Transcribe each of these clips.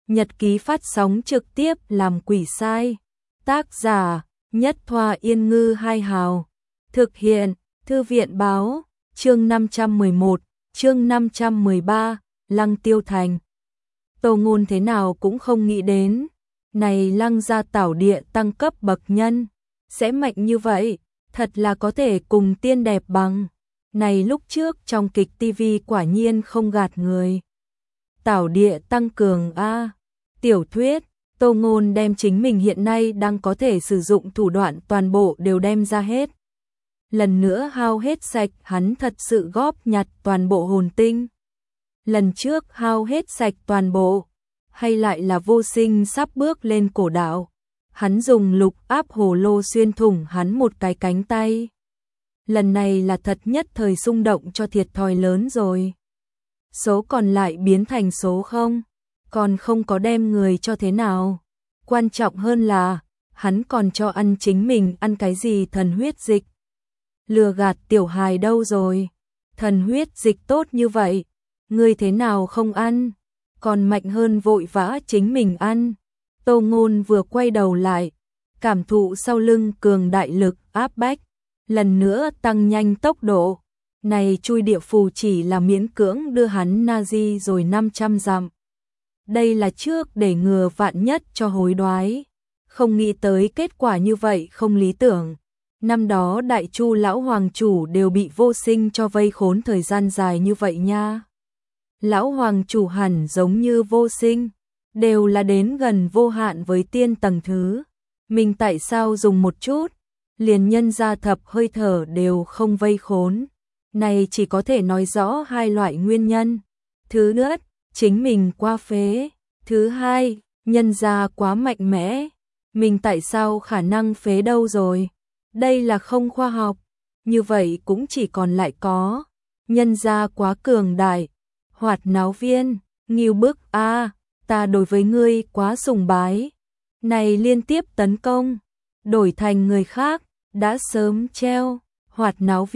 Nhật ký phát sóng trực tiếp làm quỷ sai. Tác giả Nhất Thoa Yên Ngư Hai Hào. Thực hiện Thư viện Báo. Chương 511, chương 513, Lăng Tiêu Thành. Tô Ngôn thế nào cũng không nghĩ đến, này Lăng gia tảo địa tăng cấp bậc nhân, sẽ mạnh như vậy, thật là có thể cùng tiên đẹp bằng. Này lúc trước trong kịch TV quả nhiên không gạt người. Tảo địa tăng cường a. Tiểu thuyết, Tô Ngôn đem chính mình hiện nay đang có thể sử dụng thủ đoạn toàn bộ đều đem ra hết. Lần nữa hao hết sạch, hắn thật sự góp nhặt toàn bộ hồn tinh. Lần trước hao hết sạch toàn bộ, hay lại là vô sinh sắp bước lên cổ đạo. Hắn dùng lục áp hồ lô xuyên thủng hắn một cái cánh tay. Lần này là thật nhất thời xung động cho thiệt thòi lớn rồi. Số còn lại biến thành số không, còn không có đem người cho thế nào. Quan trọng hơn là, hắn còn cho ăn chính mình ăn cái gì thần huyết dịch. Lừa gạt tiểu hài đâu rồi, thần huyết dịch tốt như vậy, ngươi thế nào không ăn, còn mạnh hơn vội vã chính mình ăn. Tô Ngôn vừa quay đầu lại, cảm thụ sau lưng cường đại lực áp bách, lần nữa tăng nhanh tốc độ. Này chui địa phù chỉ là miễn cưỡng đưa hắn Nazi rồi 500 dặm. Đây là trước để ngừa vạn nhất cho hối đoái. Không nghĩ tới kết quả như vậy không lý tưởng. Năm đó Đại Chu lão hoàng chủ đều bị vô sinh cho vây khốn thời gian dài như vậy nha. Lão hoàng chủ hẳn giống như vô sinh, đều là đến gần vô hạn với tiên tầng thứ. Mình tại sao dùng một chút, liền nhân ra thập hơi thở đều không vây khốn. Này chỉ có thể nói rõ hai loại nguyên nhân. Thứ nhất, chính mình quá phế. Thứ hai, nhân ra quá mạnh mẽ. Mình tại sao khả năng phế đâu rồi? Đây là không khoa học. Như vậy cũng chỉ còn lại có nhân ra quá cường đại. Hoạt náo viên, Ngưu Bức a, ta đối với ngươi quá sùng bái. Này liên tiếp tấn công, đổi thành người khác, đã sớm treo. Hoạt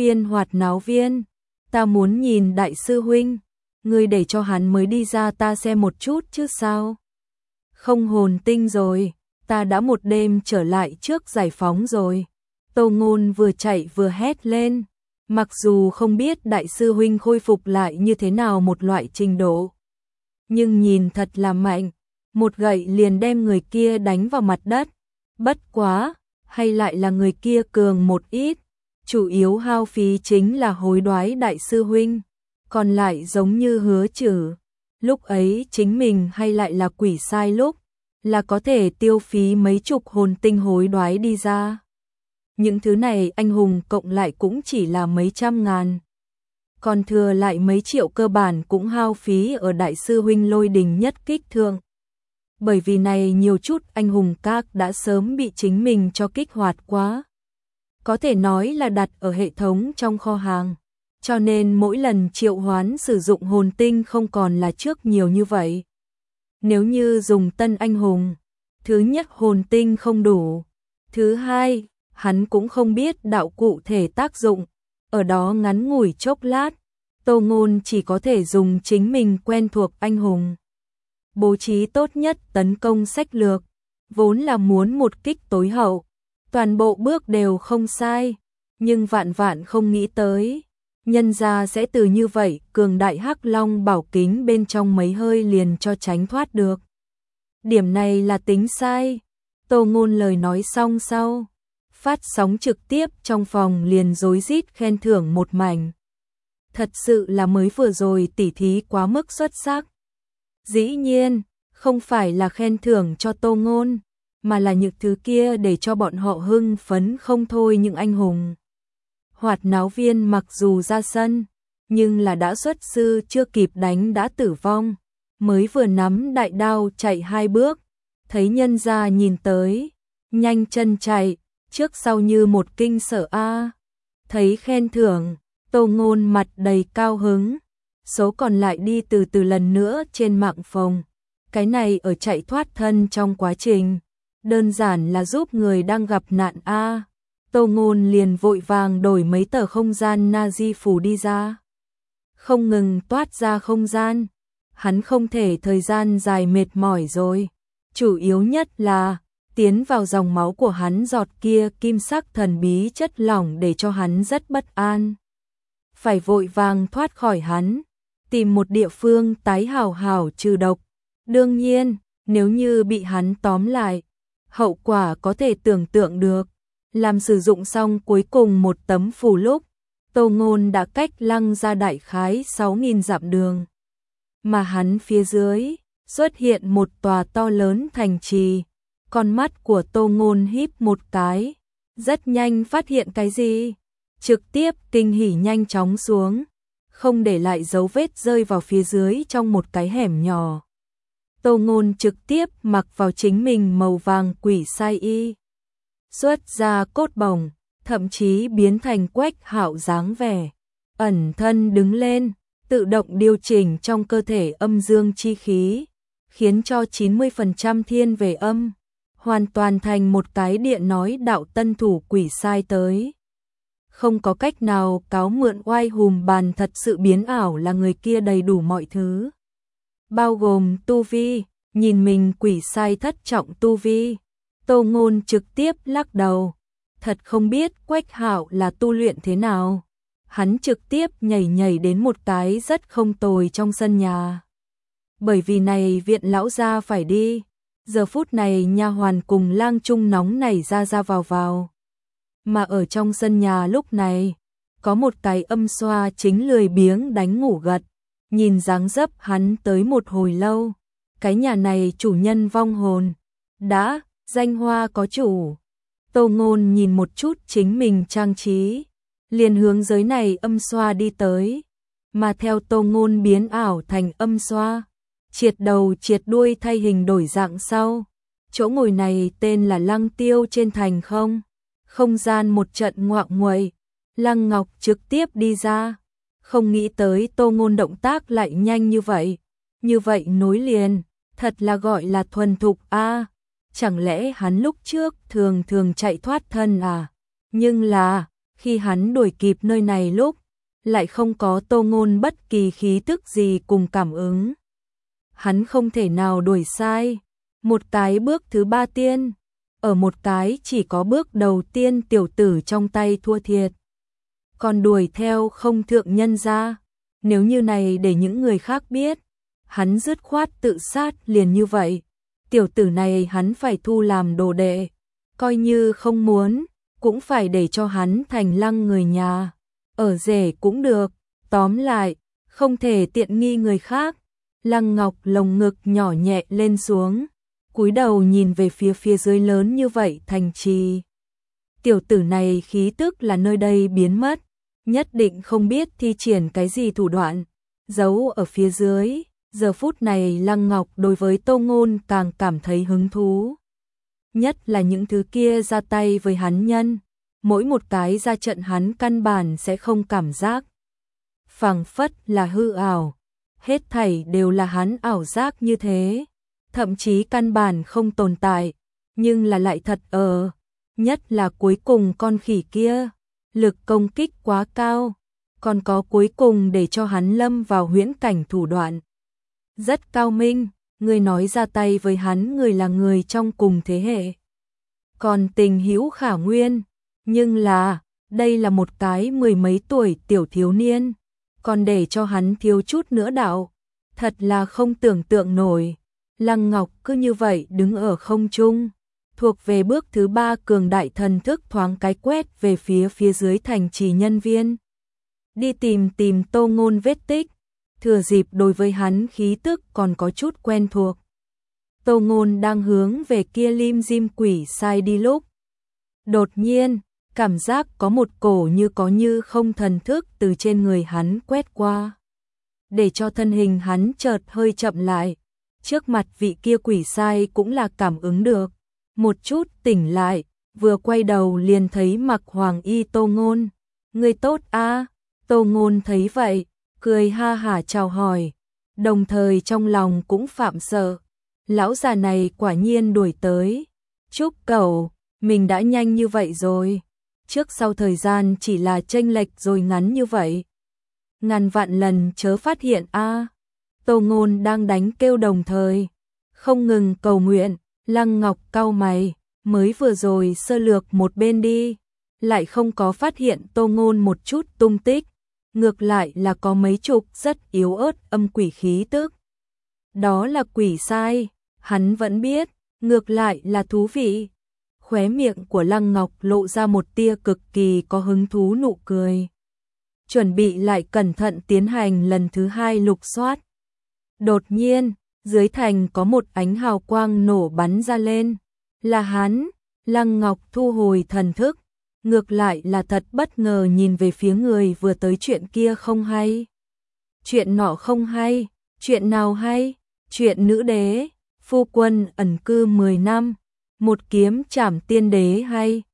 náo viên, ta muốn nhìn đại sư huynh, ngươi để cho hắn mới đi ra ta xem một chút chứ sao. Không hồn tinh rồi, ta đã một đêm trở lại trước giải phóng rồi. Tô Ngôn vừa chạy vừa hét lên, mặc dù không biết đại sư huynh khôi phục lại như thế nào một loại trình độ. Nhưng nhìn thật là mạnh, một gậy liền đem người kia đánh vào mặt đất. Bất quá, hay lại là người kia cường một ít. Chủ yếu hao phí chính là hối đoái đại sư huynh, còn lại giống như hứa trừ. Lúc ấy chính mình hay lại là quỷ sai lúc, là có thể tiêu phí mấy chục hồn tinh hối đoái đi ra. Những thứ này anh hùng cộng lại cũng chỉ là mấy trăm ngàn. Còn thừa lại mấy triệu cơ bản cũng hao phí ở đại sư huynh lôi đình nhất kích thượng. Bởi vì này nhiều chút anh hùng các đã sớm bị chính mình cho kích hoạt quá. Có thể nói là đặt ở hệ thống trong kho hàng, cho nên mỗi lần triệu hoán sử dụng hồn tinh không còn là trước nhiều như vậy. Nếu như dùng tân anh hùng, thứ nhất hồn tinh không đủ, thứ hai, hắn cũng không biết đạo cụ thể tác dụng, ở đó ngắn ngủi chốc lát, Tô Ngôn chỉ có thể dùng chính mình quen thuộc anh hùng. Bố trí tốt nhất tấn công sách lược, vốn là muốn một kích tối hậu. Toàn bộ bước đều không sai, nhưng vạn vạn không nghĩ tới, nhân ra sẽ từ như vậy cường đại hắc long bảo kính bên trong mấy hơi liền cho tránh thoát được. Điểm này là tính sai. Tô Ngôn lời nói xong sau, phát sóng trực tiếp trong phòng liền rối rít khen thưởng một mảnh. Thật sự là mới vừa rồi tỉ thí quá mức xuất sắc. Dĩ nhiên, không phải là khen thưởng cho Tô Ngôn, mà là những thứ kia để cho bọn họ hưng phấn không thôi những anh hùng. Hoạt náo viên mặc dù ra sân, nhưng là đã xuất sư chưa kịp đánh đã tử vong, mới vừa nắm đại đao chạy 2 bước, thấy nhân gia nhìn tới, nhanh chân chạy, trước sau như một kinh sợ a. Thấy khen thưởng, Tô Ngôn mặt đầy cao hứng, số còn lại đi từ từ lần nữa trên mạng phòng. Cái này ở chạy thoát thân trong quá trình, đơn giản là giúp người đang gặp nạn a. Tô Ngôn liền vội vàng đổi mấy tờ không gian Nazi phù đi ra. Không ngừng toát ra không gian, hắn không thể thời gian dài mệt mỏi rồi. Chủ yếu nhất là tiến vào dòng máu của hắn giọt kia kim sắc thần bí chất lỏng để cho hắn rất bất an. Phải vội vàng thoát khỏi hắn, tìm một địa phương tái hảo hảo trừ độc. Đương nhiên, nếu như bị hắn tóm lại, hậu quả có thể tưởng tượng được. Làm sử dụng xong cuối cùng một tấm phù lúc, Tô Ngôn đã cách Lăng Gia đại khái 6.000 dặm đường. Mà hắn phía dưới, xuất hiện một tòa to lớn thành trì. Con mắt của Tô Ngôn híp một cái, rất nhanh phát hiện cái gì, trực tiếp kinh hỉ nhanh chóng xuống, không để lại dấu vết rơi vào phía dưới trong một cái hẻm nhỏ. Tô Ngôn trực tiếp mặc vào chính mình màu vàng quỷ sai y, xuất ra cốt bổng, thậm chí biến thành Quách Hạo dáng vẻ, ẩn thân đứng lên, tự động điều chỉnh trong cơ thể âm dương chi khí, khiến cho 90% thiên về âm, hoàn toàn thành một cái điện nói đạo tân thủ quỷ sai tới. Không có cách nào cáo mượn oai hùm bàn, thật sự biến ảo là người kia đầy đủ mọi thứ, bao gồm tu vi. Nhìn mình quỷ sai thất trọng tu vi, Tô Ngôn trực tiếp lắc đầu, thật không biết Quách Hạo là tu luyện thế nào. Hắn trực tiếp nhảy đến một cái rất không tồi trong sân nhà. Bởi vì này viện lão gia phải đi, giờ phút này nha hoàn cùng lang trung nóng nảy ra vào. Mà ở trong sân nhà lúc này, có một cái âm xoa chính lười biếng đánh ngủ gật, nhìn dáng dấp hắn tới một hồi lâu. Cái nhà này chủ nhân vong hồn, đã, danh hoa có chủ. Tô Ngôn nhìn một chút chính mình trang trí, liền hướng giới này âm xoa đi tới, mà theo Tô Ngôn biến ảo thành âm xoa, triệt đầu triệt đuôi thay hình đổi dạng sau. Chỗ ngồi này tên là Lăng Tiêu trên thành không gian một trận ngoạng nguậy, Lăng Ngọc trực tiếp đi ra, không nghĩ tới Tô Ngôn động tác lại nhanh như vậy nối liền, thật là gọi là thuần thục a. Chẳng lẽ hắn lúc trước thường chạy thoát thân à? Nhưng là, khi hắn đuổi kịp nơi này lúc, lại không có Tô Ngôn bất kỳ khí tức gì cùng cảm ứng. Hắn không thể nào đuổi sai, một cái bước thứ 3 tiên, ở một cái chỉ có bước đầu tiên tiểu tử trong tay thua thiệt. Còn đuổi theo không thượng nhân ra, nếu như này để những người khác biết, hắn dứt khoát tự sát liền như vậy. Tiểu tử này hắn phải thu làm đồ đệ, coi như không muốn, cũng phải để cho hắn thành Lăng người nhà, ở rể cũng được, tóm lại, không thể tiện nghi người khác. Lăng Ngọc lồng ngực nhỏ nhẹ lên xuống, cúi đầu nhìn về phía dưới lớn như vậy thành trì. Tiểu tử này khí tức là nơi đây biến mất, nhất định không biết thi triển cái gì thủ đoạn, giấu ở phía dưới. Giờ phút này Lăng Ngọc đối với Tô Ngôn càng cảm thấy hứng thú. Nhất là những thứ kia ra tay với hắn nhân, mỗi một cái ra trận hắn căn bản sẽ không cảm giác. Phảng phất là hư ảo, hết thảy đều là hắn ảo giác như thế, thậm chí căn bản không tồn tại, nhưng là lại thật ở. Nhất là cuối cùng con khỉ kia, lực công kích quá cao, còn có cuối cùng để cho hắn lâm vào huyễn cảnh thủ đoạn. Rất cao minh, người nói ra tay với hắn người là người trong cùng thế hệ. Còn tình hữu khả nguyên, nhưng là, đây là một cái 10 mấy tuổi tiểu thiếu niên, còn để cho hắn thiếu chút nữa đạo, thật là không tưởng tượng nổi. Lăng Ngọc cứ như vậy đứng ở không trung, thuộc về bước thứ 3 cường đại thần thức thoáng cái quét về phía dưới thành trì nhân viên. Đi tìm Tô Ngôn vết tích, thừa dịp đối với hắn khí tức còn có chút quen thuộc. Tô Ngôn đang hướng về kia lim dim quỷ sai đi lúc. Đột nhiên, cảm giác có một cổ như có như không thần thức từ trên người hắn quét qua, để cho thân hình hắn chợt hơi chậm lại. Trước mặt vị kia quỷ sai cũng là cảm ứng được, một chút tỉnh lại, vừa quay đầu liền thấy mặc hoàng y Tô Ngôn. Người tốt a. Tô Ngôn thấy vậy, cười ha hả chào hỏi, đồng thời trong lòng cũng phạm sợ. Lão già này quả nhiên đuổi tới. Chúc cậu, mình đã nhanh như vậy rồi. Trước sau thời gian chỉ là chênh lệch rồi ngắn như vậy. Ngàn vạn lần chớ phát hiện a. Tô Ngôn đang đánh kêu đồng thời, không ngừng cầu nguyện. Lăng Ngọc cau mày, mới vừa rồi sơ lược một bên đi, lại không có phát hiện Tô Ngôn một chút tung tích, ngược lại là có mấy chục rất yếu ớt âm quỷ khí tức. Đó là quỷ sai, hắn vẫn biết, ngược lại là thú vị. Khóe miệng của Lăng Ngọc lộ ra một tia cực kỳ có hứng thú nụ cười. Chuẩn bị lại cẩn thận tiến hành lần thứ hai lục soát. Đột nhiên, dưới thành có một ánh hào quang nổ bắn ra lên. Là hắn. Lăng Ngọc thu hồi thần thức, ngược lại là thật bất ngờ nhìn về phía người vừa tới. Chuyện kia không hay. Chuyện nọ không hay. Chuyện nào hay? Chuyện nữ đế, phu quân ẩn cư 10 năm, một kiếm trảm tiên đế hay.